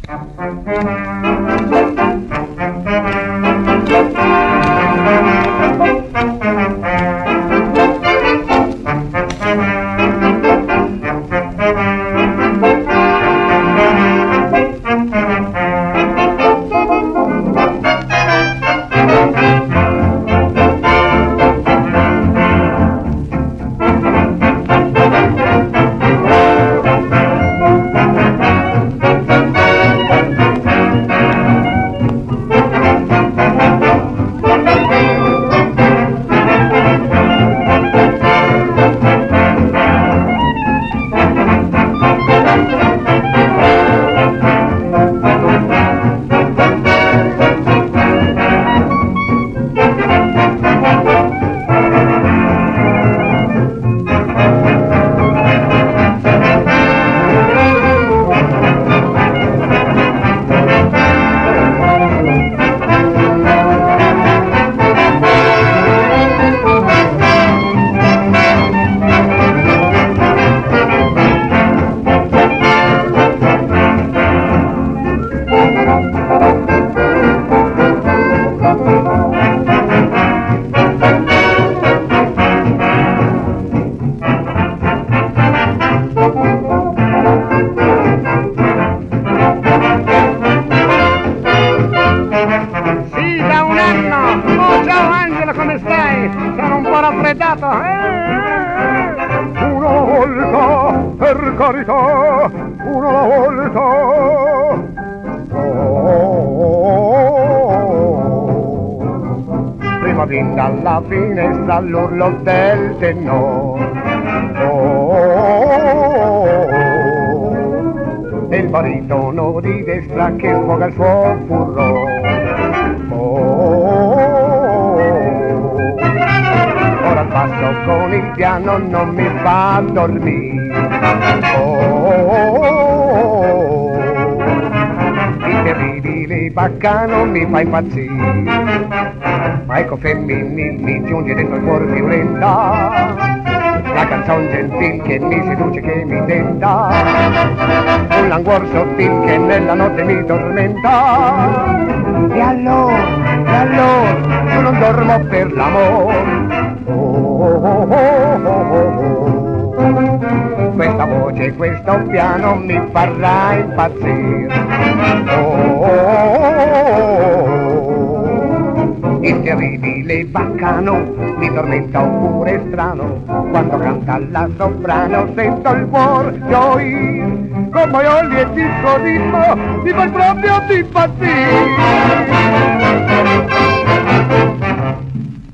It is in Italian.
Dalla finestra all'urlo del tenore, e il baritono di destra che sfoga il suo furore. Ora il basso con il piano non mi fa dormire. Il terribile baccano mi fa impazzire. Ma ecco femminil mi giunge dentro il cuore violenta, la canzone gentil che mi seduce, che mi tenta, un languor sottil che nella notte mi tormenta. E allora, io non dormo per l'amore. Questa voce, questo piano mi farà impazzire. Il terribile baccano mi tormenta oppure strano, quando canta la soprano sento il cuore gioire, con maioli e discodismo mi fai proprio impazzire.